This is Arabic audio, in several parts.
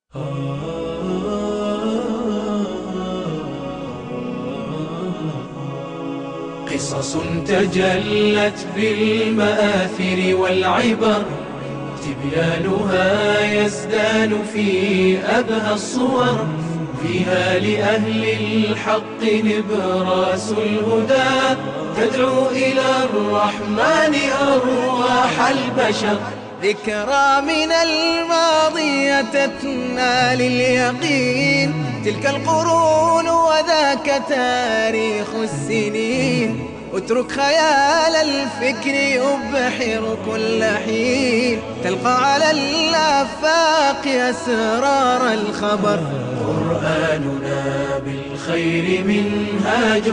قصص تجلت بالمآثر والعبر، تبيانها يزدان في أبهى الصور، فيها لأهل الحق نبراس الهدى، تدعو إلى الرحمن أرواح البشر. ذكرى من الماضي تتنا لليقين، تلك القرون وذاك تاريخ السنين. اترك خيال الفكر يبحر كل حين، تلقى على الآفاق أسرار الخبر. قرآننا بالخير منهاج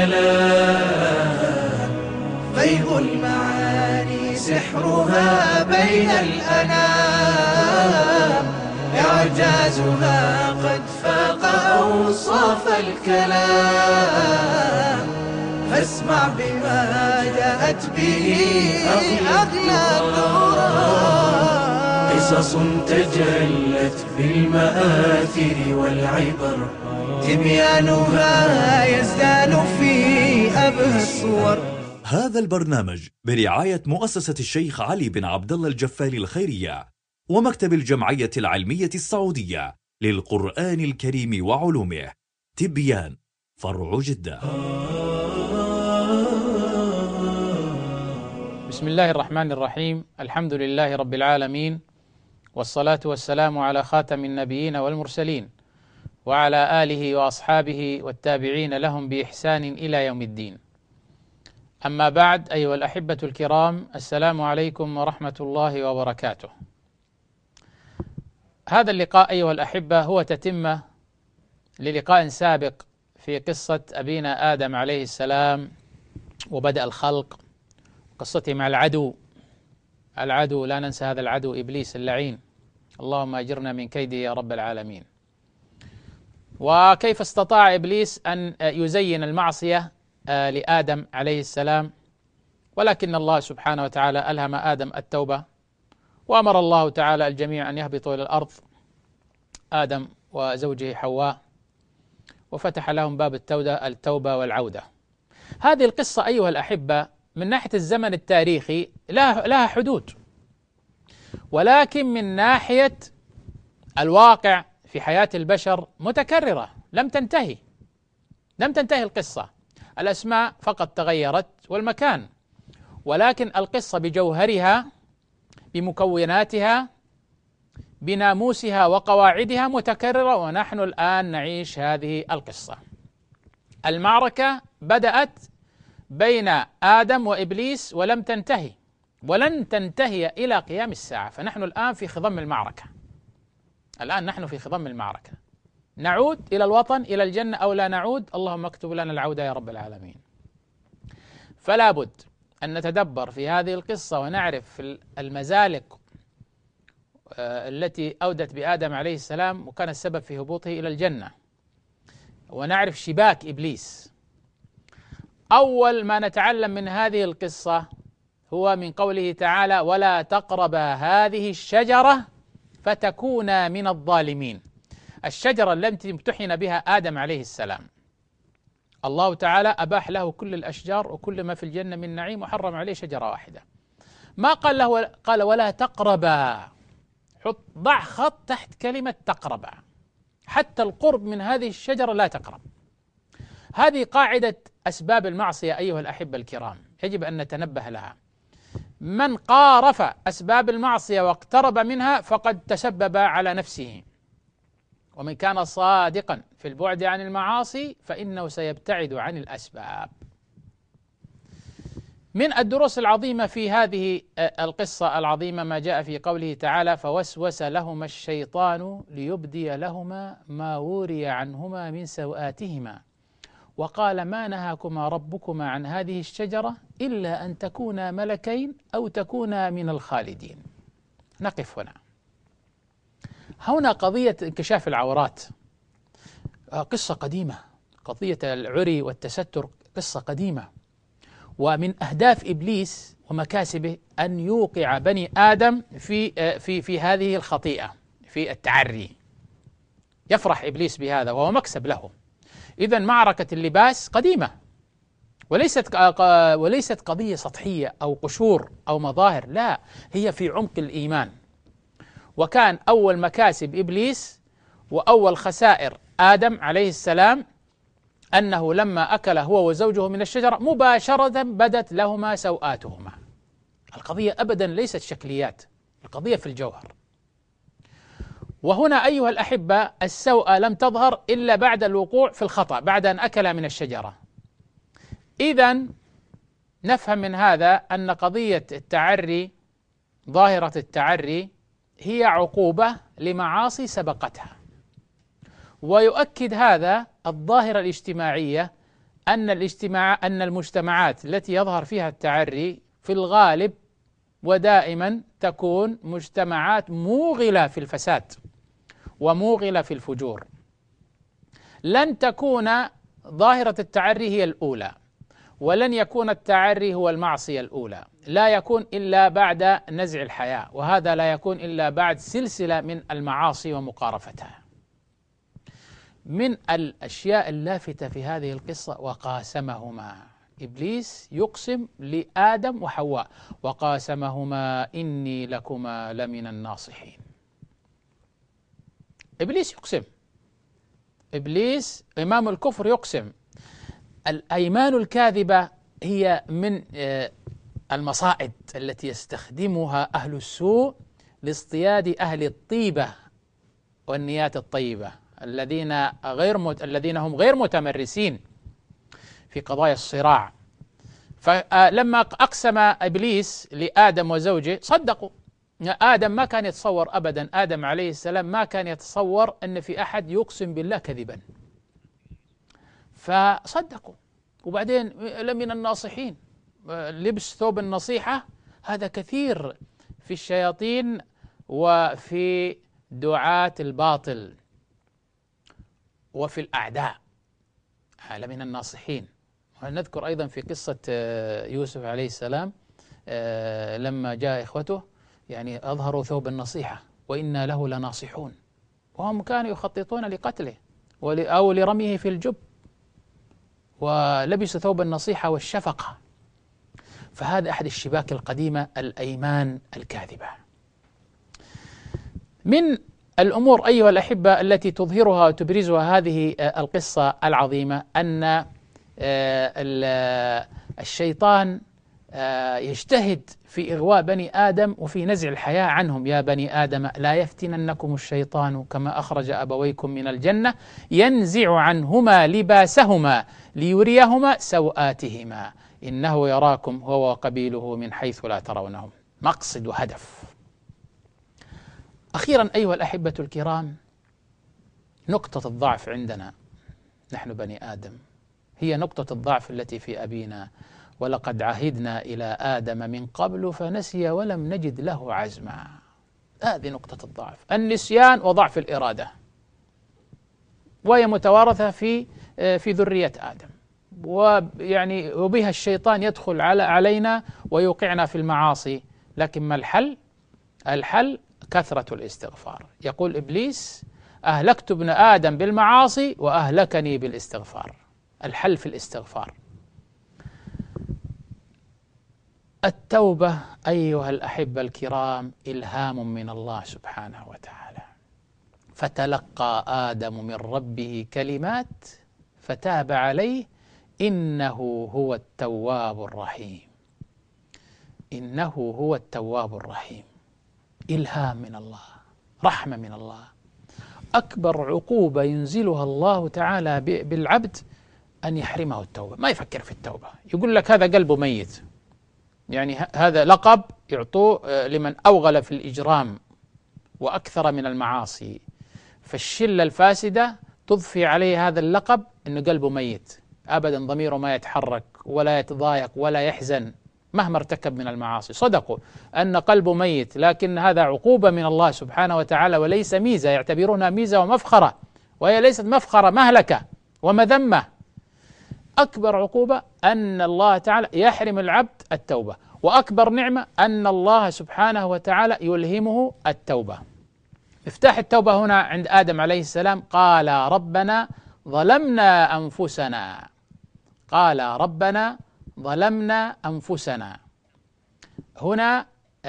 السلام، فيض المعاني سحرها بين الأنام، إعجازها قد فاق أوصاف الكلام، فاسمع بما جاءت به أغلى القرآن. قصص تجلت بالمآثر والعبر، تبيانها يزدان في أبهى الصور. هذا البرنامج برعاية مؤسسة الشيخ علي بن عبد الله الجفالي الخيرية ومكتب الجمعية العلمية السعودية للقرآن الكريم وعلومه، تبيان، فرع جدة. بسم الله الرحمن الرحيم. الحمد لله رب العالمين، والصلاة والسلام على خاتم النبيين والمرسلين، وعلى آله وأصحابه والتابعين لهم بإحسان إلى يوم الدين. أما بعد، أيها الأحبة الكرام، السلام عليكم ورحمة الله وبركاته. هذا اللقاء أيها الأحبة هو تتمة للقاء سابق في قصة أبينا آدم عليه السلام وبدء الخلق، قصته مع العدو لا ننسى هذا العدو إبليس اللعين، اللهم أجرنا من كيده يا رب العالمين. وكيف استطاع إبليس أن يزين المعصية لآدم عليه السلام، ولكن الله سبحانه وتعالى ألهم آدم التوبة، وأمر الله تعالى الجميع أن يهبطوا إلى الأرض، آدم وزوجه حواء، وفتح لهم باب التوبة والعودة. هذه القصة أيها الأحبة من ناحية الزمن التاريخي لها حدود، ولكن من ناحية الواقع في حياة البشر متكررة، لم تنتهي القصة، الأسماء فقط تغيرت والمكان، ولكن القصة بجوهرها بمكوناتها بناموسها وقواعدها متكررة، ونحن الآن نعيش هذه القصة. المعركة بدأت بين آدم وإبليس ولم تنتهي، ولن تنتهي إلى قيام الساعة، فنحن الآن في خضم المعركة. نعود إلى الوطن، إلى الجنة أو لا نعود، اللهم اكتب لنا العودة يا رب العالمين. فلا بد أن نتدبر في هذه القصة ونعرف المزالق التي أودت بآدم عليه السلام وكان السبب في هبوطه إلى الجنة، ونعرف شباك إبليس. أول ما نتعلم من هذه القصة هو من قوله تعالى: ولا تقربا هذه الشجرة فتكونا من الظالمين. الشجرة التي امتحن بها آدم عليه السلام، الله تعالى أباح له كل الأشجار وكل ما في الجنة من نعيم، وحرم عليه شجرة واحدة. ما قال له، قال ولا تقربا، ضع خط تحت كلمة تقربا، حتى القرب من هذه الشجرة لا تقرب. هذه قاعدة أسباب المعصية أيها الأحبة الكرام، يجب أن نتنبه لها. من قارف أسباب المعصية واقترب منها فقد تسبب على نفسه، ومن كان صادقا في البعد عن المعاصي فإنه سيبتعد عن الأسباب. من الدروس العظيمة في هذه القصة العظيمة ما جاء في قوله تعالى: فوسوس لهما الشيطان ليبدي لهما ما وري عنهما من سوآتهما وقال ما نهاكما ربكما عن هذه الشجرة إلا أن تكونا ملكين أو تكونا من الخالدين. نقف هنا قضية انكشاف العورات قصة قديمة، قضية العري والتستر قصة قديمة، ومن أهداف إبليس ومكاسبه أن يوقع بني آدم في هذه الخطيئة، في التعري. يفرح إبليس بهذا وهو مكسب له. إذن معركة اللباس قديمة، وليست قضية سطحية أو قشور أو مظاهر، لا، هي في عمق الإيمان. وكان أول مكاسب إبليس وأول خسائر آدم عليه السلام أنه لما أكل هو وزوجه من الشجرة مباشرة بدت لهما سوآتهما. القضية أبدا ليست شكليات، القضية في الجوهر. وهنا أيها الأحبة السوءة لم تظهر إلا بعد الوقوع في الخطأ، بعد أن أكل من الشجرة. إذن نفهم من هذا أن قضية التعري، ظاهرة التعري، هي عقوبة لمعاصي سبقتها. ويؤكد هذا الظاهرة الاجتماعية أن المجتمعات التي يظهر فيها التعري في الغالب ودائما تكون مجتمعات موغلة في الفساد وموغلة في الفجور. لن تكون ظاهرة التعري هي الأولى، ولن يكون التعري هو المعصية الأولى، لا يكون إلا بعد نزع الحياة، وهذا لا يكون إلا بعد سلسلة من المعاصي ومقارفتها. من الأشياء اللافتة في هذه القصة وقاسمهما، إبليس يقسم لآدم وحواء وقاسمهما إني لكما لمن الناصحين. إبليس يقسم، إبليس إمام الكفر يقسم. الأيمان الكاذبة هي من المصائد التي يستخدمها أهل السوء لاصطياد أهل الطيبة والنيات الطيبة الذين هم غير متمرسين في قضايا الصراع. فلما أقسم إبليس لآدم وزوجه صدقوا. آدم ما كان يتصور أبدا، آدم عليه السلام ما كان يتصور أن في أحد يقسم بالله كذبا، فصدقوا. وبعدين لمن الناصحين، لبس ثوب النصيحة هذا كثير في الشياطين وفي دعاة الباطل وفي الأعداء، لمن الناصحين. ونذكر أيضا في قصة يوسف عليه السلام لما جاء إخوته يعني أظهروا ثوب النصيحة وإنا له لناصحون، وهم كانوا يخططون لقتله أو لرميه في الجب، ولبس ثوب النصيحة والشفقة. فهذا أحد الشباك القديمة، الأيمان الكاذبة. من الأمور أيها الأحبة التي تظهرها وتبرزها هذه القصة العظيمة أن الشيطان يجتهد في إغواء بني آدم وفي نزع الحياة عنهم. يا بني آدم لا يفتننكم الشيطان كما أخرج أبويكم من الجنة ينزع عنهما لباسهما ليريهما سوآتهما إنه يراكم هو وقبيله من حيث لا ترونهم. مقصد وهدف. أخيرا أيها الأحبة الكرام، نقطة الضعف عندنا نحن بني آدم هي نقطة الضعف التي في أبينا، ولقد عهدنا إلى آدم من قبل فنسي ولم نجد له عزما. هذه نقطة الضعف، النسيان وضعف الإرادة، وهي متوارثة في ذرية آدم، ويعني وبها الشيطان يدخل علينا ويوقعنا في المعاصي. لكن ما الحل؟ الحل كثرة الاستغفار. يقول إبليس أهلكت ابن آدم بالمعاصي وأهلكني بالاستغفار. الحل في الاستغفار. التوبة أيها الأحبة الكرام إلهام من الله سبحانه وتعالى. فتلقى آدم من ربه كلمات فتاب عليه إنه هو التواب الرحيم. إنه هو التواب الرحيم. إلهام من الله، رحمة من الله. أكبر عقوبة ينزلها الله تعالى بالعبد أن يحرمه التوبة، ما يفكر في التوبة. يقول لك هذا قلبه ميت، يعني هذا لقب يعطوه لمن أوغل في الإجرام وأكثر من المعاصي. فالشلة الفاسدة تضفي عليه هذا اللقب أنه قلبه ميت، أبدا ضميره ما يتحرك ولا يتضايق ولا يحزن مهما ارتكب من المعاصي. صدقوا أن قلبه ميت، لكن هذا عقوبة من الله سبحانه وتعالى وليس ميزة، يعتبرونها ميزة ومفخرة، وهي ليست مفخرة، مهلكة ومذمة. أكبر عقوبة أن الله تعالى يحرم العبد التوبة، وأكبر نعمة أن الله سبحانه وتعالى يلهمه التوبة. مفتاح التوبة هنا عند آدم عليه السلام قال ربنا ظلمنا أنفسنا، قال ربنا ظلمنا أنفسنا. هنا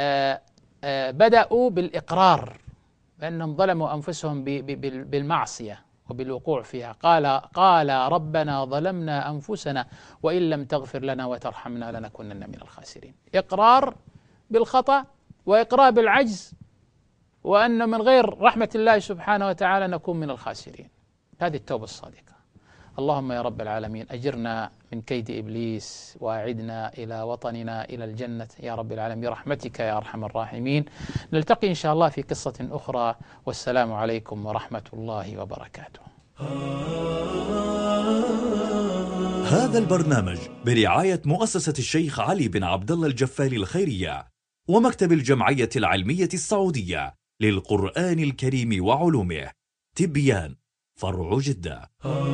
بدأوا بالإقرار بأنهم ظلموا أنفسهم بالمعصية وبالوقوع فيها. قال ربنا ظلمنا أنفسنا وإن لم تغفر لنا وترحمنا لنكونن من الخاسرين. إقرار بالخطأ وإقرار بالعجز، وأن من غير رحمة الله سبحانه وتعالى نكون من الخاسرين. هذه التوبة الصادقة. اللهم يا رب العالمين أجرنا من كيد إبليس وأعدنا إلى وطننا إلى الجنة يا رب العالمين برحمتك يا أرحم الراحمين. نلتقي إن شاء الله في قصة أخرى، والسلام عليكم ورحمة الله وبركاته. هذا البرنامج برعاية مؤسسة الشيخ علي بن عبد الله الجفالي الخيرية ومكتب الجمعية العلمية السعودية للقرآن الكريم وعلومه، تبيان، فرع جدة.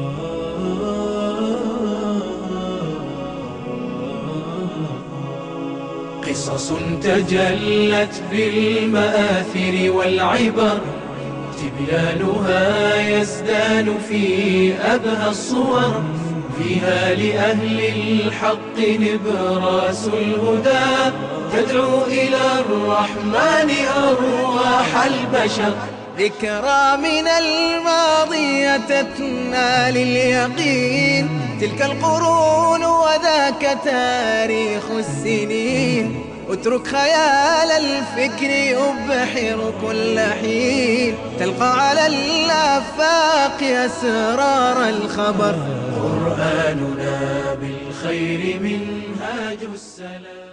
قصص تجلت بالمآثر والعبر، تبيانها يزدان في أبهى الصور، فيها لأهل الحق نبراس الهدى، تدعو إلى الرحمن أرواح البشر. ذكرى من الماضي تتنا لليقين، تلك القرون وذاك تاريخ السنين، اترك خيال الفكر يبحر كل حين، تلقى على الآفاق أسرار الخبر. قرآننا بالخير منهاج السلام.